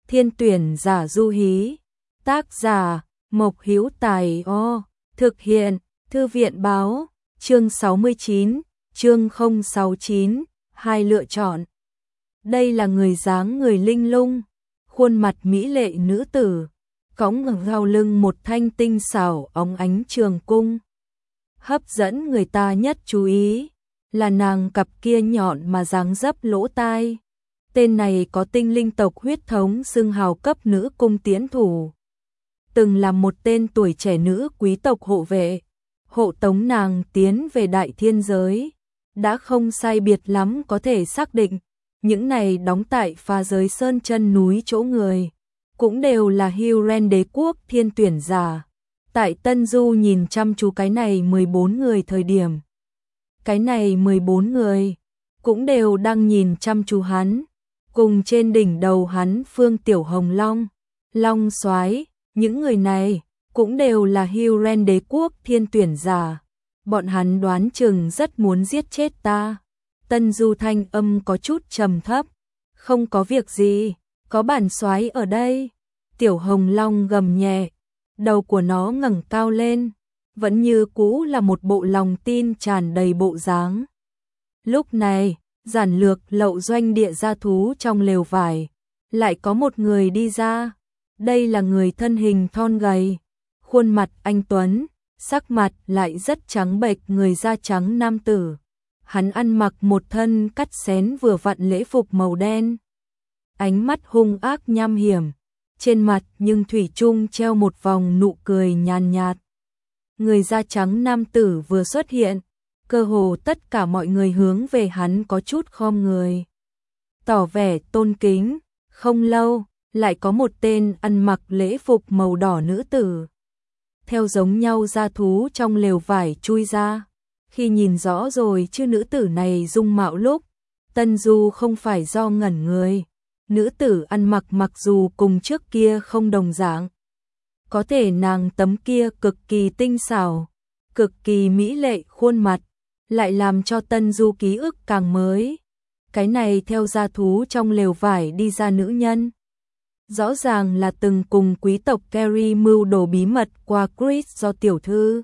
Thiên tuyển giả du hí. Tác giả Mộc Hữu Tài. Thực hiện Thư viện báo. Chương 69, chương 069, hai lựa chọn. Đây là người dáng người linh lung, khuôn mặt mỹ lệ nữ tử, cõng ở sau lưng một thanh tinh xảo óng ánh trường cung. Hấp dẫn người ta nhất chú ý là nàng cặp kia nhọn mà dáng dấp lỗ tai. Tên này có tinh linh tộc huyết thống, xưng hào cấp nữ cung tiễn thủ. Từng là một tên tuổi trẻ nữ quý tộc hộ vệ, hộ tống nàng tiến về đại thiên giới. Đã không sai biệt lắm có thể xác định, những này đóng tại phá giới sơn chân núi chỗ người, cũng đều là Hyrule đế quốc thiên tuyển giả. Tại Tân Du nhìn chăm chú cái này 14 người thời điểm, cái này 14 người cũng đều đang nhìn chăm chú hắn, cùng trên đỉnh đầu hắn Phương Tiểu Hồng Long, Long Soái, những người này cũng đều là Hyrule đế quốc thiên tuyển giả. Bọn hắn đoán chừng rất muốn giết chết ta. Tân Du thanh âm có chút trầm thấp. Không có việc gì, có bản soái ở đây. Tiểu Hồng Long gầm nhẹ, đầu của nó ngẩng cao lên, vẫn như cũ là một bộ lòng tin tràn đầy bộ dáng. Lúc này, giản lược lậu doanh địa gia thú trong lều vải, lại có một người đi ra. Đây là người thân hình thon gầy, khuôn mặt anh tuấn, sắc mặt lại rất trắng bệch, người da trắng nam tử. Hắn ăn mặc một thân cắt xén vừa vặn lễ phục màu đen. Ánh mắt hung ác nham hiểm, trên mặt nhưng thủy chung treo một vòng nụ cười nhàn nhạt. Người da trắng nam tử vừa xuất hiện, cơ hồ tất cả mọi người hướng về hắn có chút khom người, tỏ vẻ tôn kính. Không lâu, lại có một tên ăn mặc lễ phục màu đỏ nữ tử, theo giống nhau gia thú trong lều vải chui ra. Khi nhìn rõ rồi chứ nữ tử này dung mạo lúc, Tân Du không phải do ngẩn người. Nữ tử ăn mặc mặc dù cùng trước kia không đồng dạng, có thể nàng tấm kia cực kỳ tinh xảo, cực kỳ mỹ lệ khuôn mặt, lại làm cho Tân Du ký ức càng mới. Cái này theo gia thú trong lều vải đi ra nữ nhân, rõ ràng là từng cùng quý tộc Kerry mưu đồ bí mật qua Chris do tiểu thư.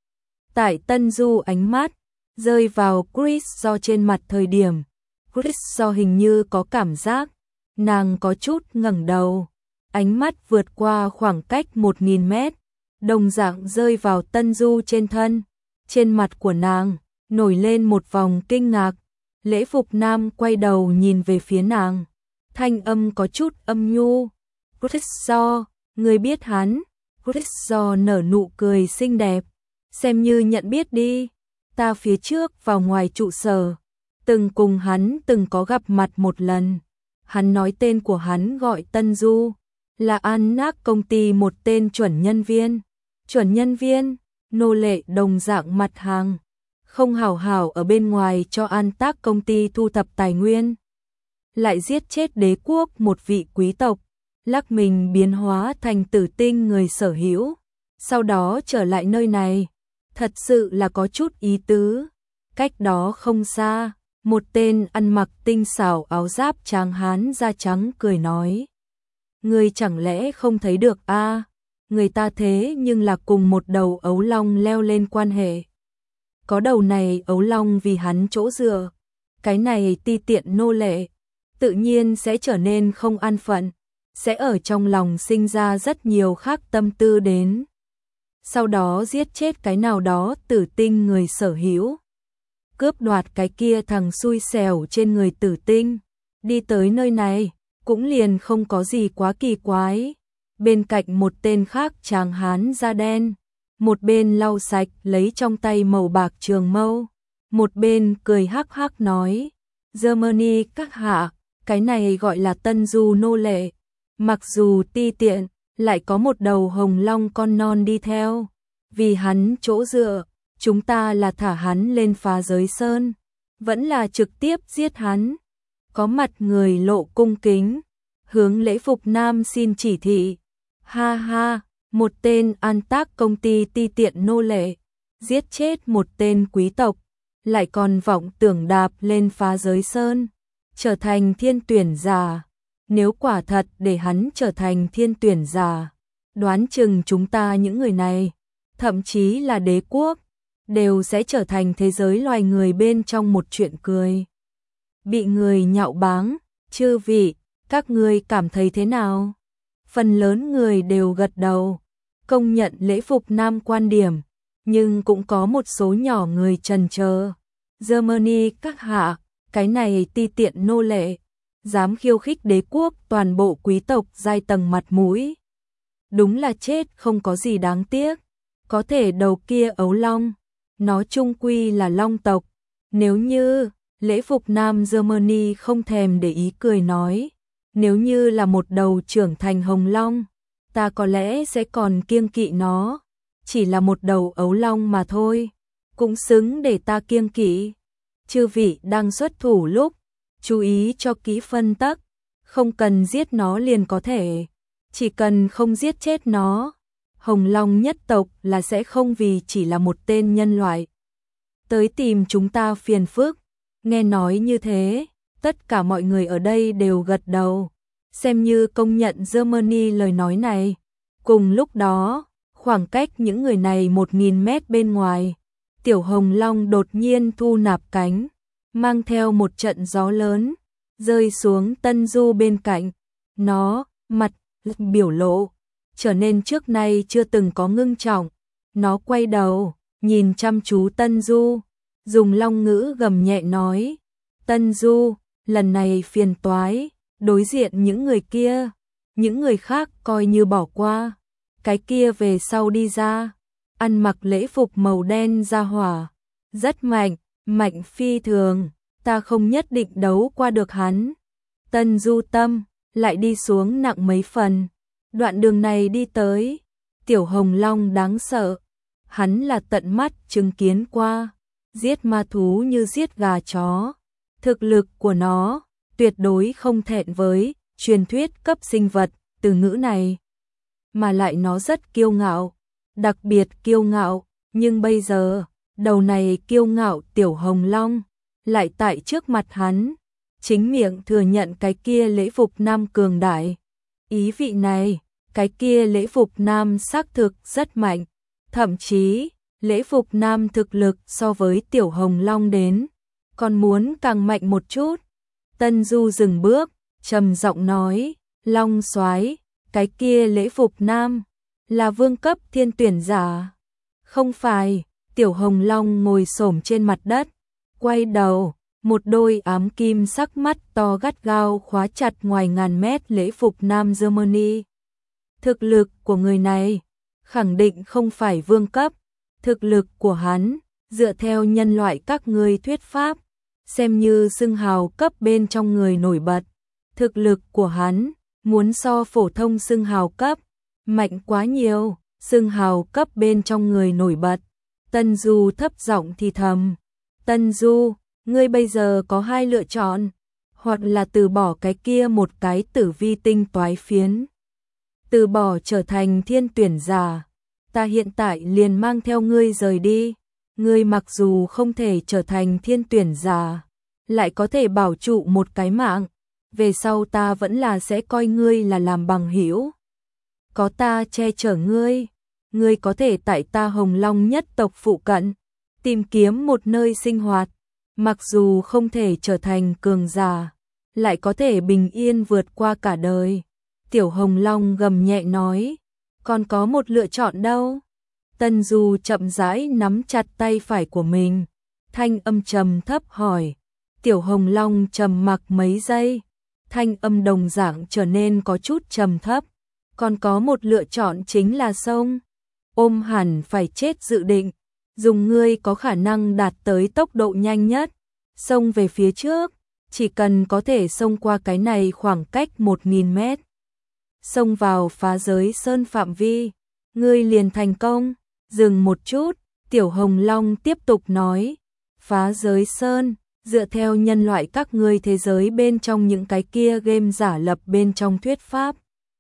Tại Tân Du ánh mắt rơi vào Chris do trên mặt thời điểm, Chris do hình như có cảm giác, nàng có chút ngẩng đầu, ánh mắt vượt qua khoảng cách 1000 mét, đồng dạng rơi vào Tân Du trên thân. Trên mặt của nàng nổi lên một vòng kinh ngạc. Lễ phục nam quay đầu nhìn về phía nàng, thanh âm có chút âm nhu. Chris do, người biết hắn? Chris do nở nụ cười xinh đẹp, xem như nhận biết đi. Ta phía trước vào ngoài trụ sở, từng cùng hắn từng có gặp mặt một lần. Hắn nói tên của hắn gọi Tân Du, là An Nác công ty một tên chuẩn nhân viên. Chuẩn nhân viên, nô lệ đồng dạng mặt hàng, không hảo hảo ở bên ngoài cho An Tác công ty thu thập tài nguyên, lại giết chết đế quốc một vị quý tộc, lắc mình biến hóa thành tử tinh người sở hữu, sau đó trở lại nơi này, thật sự là có chút ý tứ. Cách đó không xa, một tên ăn mặc tinh xảo áo giáp tráng hán da trắng cười nói: người chẳng lẽ không thấy được a? Người ta thế nhưng là cùng một đầu ấu long leo lên quan hệ. Có đầu này ấu long vì hắn chỗ dựa, cái này ti tiện nô lệ tự nhiên sẽ trở nên không an phận, sẽ ở trong lòng sinh ra rất nhiều khác tâm tư đến, sau đó giết chết cái nào đó tử tinh người sở hữu, cướp đoạt cái kia thằng xui xẻo trên người tử tinh. Đi tới nơi này cũng liền không có gì quá kỳ quái. Bên cạnh một tên khác tráng hán da đen, một bên lau sạch lấy trong tay màu bạc trường mâu, một bên cười hắc hắc nói: Germany các hạ, cái này gọi là Tân Du nô lệ, mặc dù ti tiện, lại có một đầu hồng long con non đi theo, vì hắn chỗ dựa, chúng ta là thả hắn lên phá giới sơn, vẫn là trực tiếp giết hắn. Có mặt người lộ cung kính, hướng lễ phục nam xin chỉ thị. Ha ha, một tên An Tác công ty ti tiện nô lệ, giết chết một tên quý tộc, lại còn vọng tưởng đạp lên phá giới sơn, trở thành thiên tuyển giả. Nếu quả thật để hắn trở thành thiên tuyển giả, đoán chừng chúng ta những người này, thậm chí là đế quốc, đều sẽ trở thành thế giới loài người bên trong một chuyện cười. Bị người nhạo báng, chư vị, các ngươi cảm thấy thế nào? Phần lớn người đều gật đầu, công nhận lễ phục nam quan điểm, nhưng cũng có một số nhỏ người chần chờ. Germany các hạ, cái này ti tiện nô lệ, dám khiêu khích đế quốc toàn bộ quý tộc giai tầng mặt mũi. Đúng là chết không có gì đáng tiếc, có thể đầu kia ấu long, nó chung quy là long tộc. Nếu như, lễ phục nam Germany không thèm để ý cười nói, nếu như là một đầu trưởng thành hồng long, ta có lẽ sẽ còn kiêng kỵ nó, chỉ là một đầu ấu long mà thôi, cũng xứng để ta kiêng kỵ. Chư vị đang xuất thủ lúc, chú ý cho kỹ phân tắc, không cần giết nó liền có thể, chỉ cần không giết chết nó, hồng long nhất tộc là sẽ không vì chỉ là một tên nhân loại tới tìm chúng ta phiền phức. Nghe nói như thế, tất cả mọi người ở đây đều gật đầu, xem như công nhận Germany lời nói này. Cùng lúc đó, khoảng cách những người này 1000 mét bên ngoài, tiểu hồng long đột nhiên thu nạp cánh, mang theo một trận gió lớn, rơi xuống Tân Du bên cạnh. Nó, mặt, biểu lộ, trở nên trước nay chưa từng có ngưng trọng. Nó quay đầu, nhìn chăm chú Tân Du, dùng long ngữ gầm nhẹ nói, Tân Du, lần này phiền toái, đối diện những người kia, những người khác coi như bỏ qua, cái kia về sau đi ra, ăn mặc lễ phục màu đen ra hỏa, rất mạnh, mạnh phi thường, ta không nhất định đấu qua được hắn. Tân Du tâm, lại đi xuống nặng mấy phần, đoạn đường này đi tới, tiểu hồng long đáng sợ, hắn là tận mắt chứng kiến qua, giết ma thú như giết gà chó, thực lực của nó tuyệt đối không thẹn với truyền thuyết cấp sinh vật từ ngữ này, mà lại nó rất kiêu ngạo, đặc biệt kiêu ngạo, nhưng bây giờ, đầu này kiêu ngạo tiểu hồng long, lại tại trước mặt hắn, chính miệng thừa nhận cái kia lễ phục nam cường đại. Ý vị này, cái kia lễ phục nam xác thực rất mạnh, thậm chí, lễ phục nam thực lực so với tiểu hồng long đến, còn muốn càng mạnh một chút. Tân Du dừng bước, trầm giọng nói, Long soái, cái kia lễ phục nam, là vương cấp thiên tuyển giả. Không phải, tiểu hồng long ngồi xổm trên mặt đất, quay đầu, một đôi ám kim sắc mắt to gắt gao khóa chặt ngoài ngàn mét lễ phục nam Germany. Thực lực của người này, khẳng định không phải vương cấp, thực lực của hắn, dựa theo nhân loại các ngươi thuyết pháp, xem như xưng hào cấp bên trong người nổi bật. Thực lực của hắn, muốn so phổ thông xưng hào cấp, mạnh quá nhiều, xưng hào cấp bên trong người nổi bật. Tân Du thấp giọng thì thầm, Tân Du, ngươi bây giờ có hai lựa chọn, hoặc là từ bỏ cái kia một cái tử vi tinh toái phiến, từ bỏ trở thành thiên tuyển giả, ta hiện tại liền mang theo ngươi rời đi. Ngươi mặc dù không thể trở thành thiên tuyển giả, lại có thể bảo trụ một cái mạng, về sau ta vẫn là sẽ coi ngươi là làm bằng hữu. Có ta che chở ngươi, ngươi có thể tại ta Hồng Long nhất tộc phụ cận, tìm kiếm một nơi sinh hoạt, mặc dù không thể trở thành cường giả, lại có thể bình yên vượt qua cả đời. Tiểu Hồng Long gầm nhẹ nói, còn có một lựa chọn đâu? Tân Du chậm rãi nắm chặt tay phải của mình, thanh âm trầm thấp hỏi. Tiểu Hồng Long trầm mặc mấy giây, thanh âm đồng dạng trở nên có chút trầm thấp. Còn có một lựa chọn chính là sông. Ôm hẳn phải chết dự định, dùng ngươi có khả năng đạt tới tốc độ nhanh nhất, xông về phía trước, chỉ cần có thể xông qua cái này khoảng cách 1000 mét. Xông vào phá giới sơn phạm vi, ngươi liền thành công. Dừng một chút, Tiểu Hồng Long tiếp tục nói, phá giới sơn, dựa theo nhân loại các ngươi thế giới bên trong những cái kia game giả lập bên trong thuyết pháp.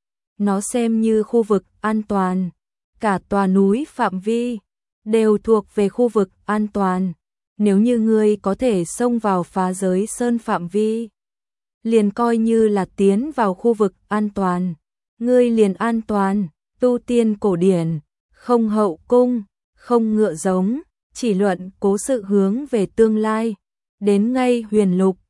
Nó xem như khu vực an toàn, cả tòa núi phạm vi, đều thuộc về khu vực an toàn. Nếu như ngươi có thể xông vào phá giới sơn phạm vi, liền coi như là tiến vào khu vực an toàn. Ngươi liền an toàn, tu tiên cổ điển, không hậu cung, không ngựa giống, chỉ luận cố sự hướng về tương lai. Đến ngay huyền lục,